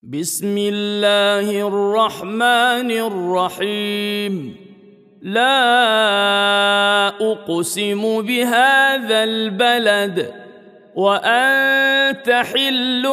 بسم الله الرحمن الرحيم. لا أقسم بهذا البلد وأنت حل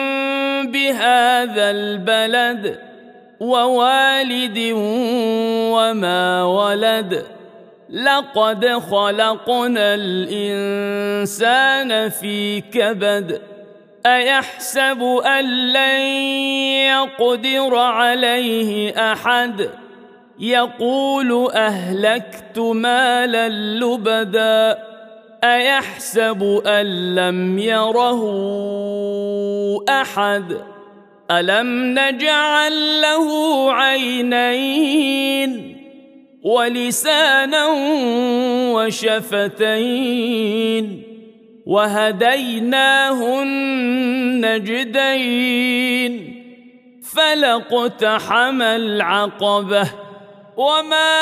بهذا البلد ووالد وما ولد. لقد خلقنا الإنسان في كبد. أيحسب أن لن يقدر عليه أحد. يقول أهلكت مالا لبدا. أيحسب أن لم يره أحد. ألم نجعل له عينين ولسانا وشفتين وهديناه النجدين. فلاقتحم العقبة وما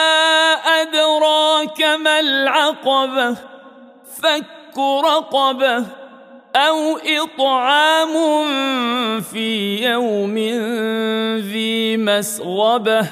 أدراك ما العقبة. فك رقبة أو إطعام في يوم ذي مسغبة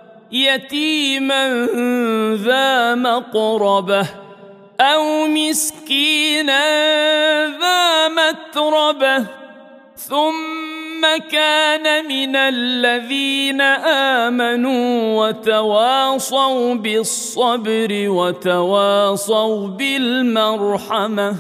يتيما ذا مقربة أو مسكينا ذا متربة ثم كان من الذين آمنوا وتواصوا بالصبر وتواصوا بالمرحمة.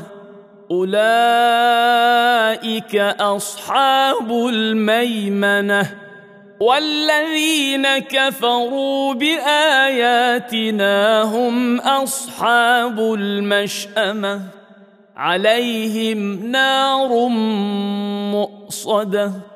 أولئك أصحاب الميمنة. والذين كفروا بآياتنا هم أصحاب المشأمة. عليهم نار مؤصدة.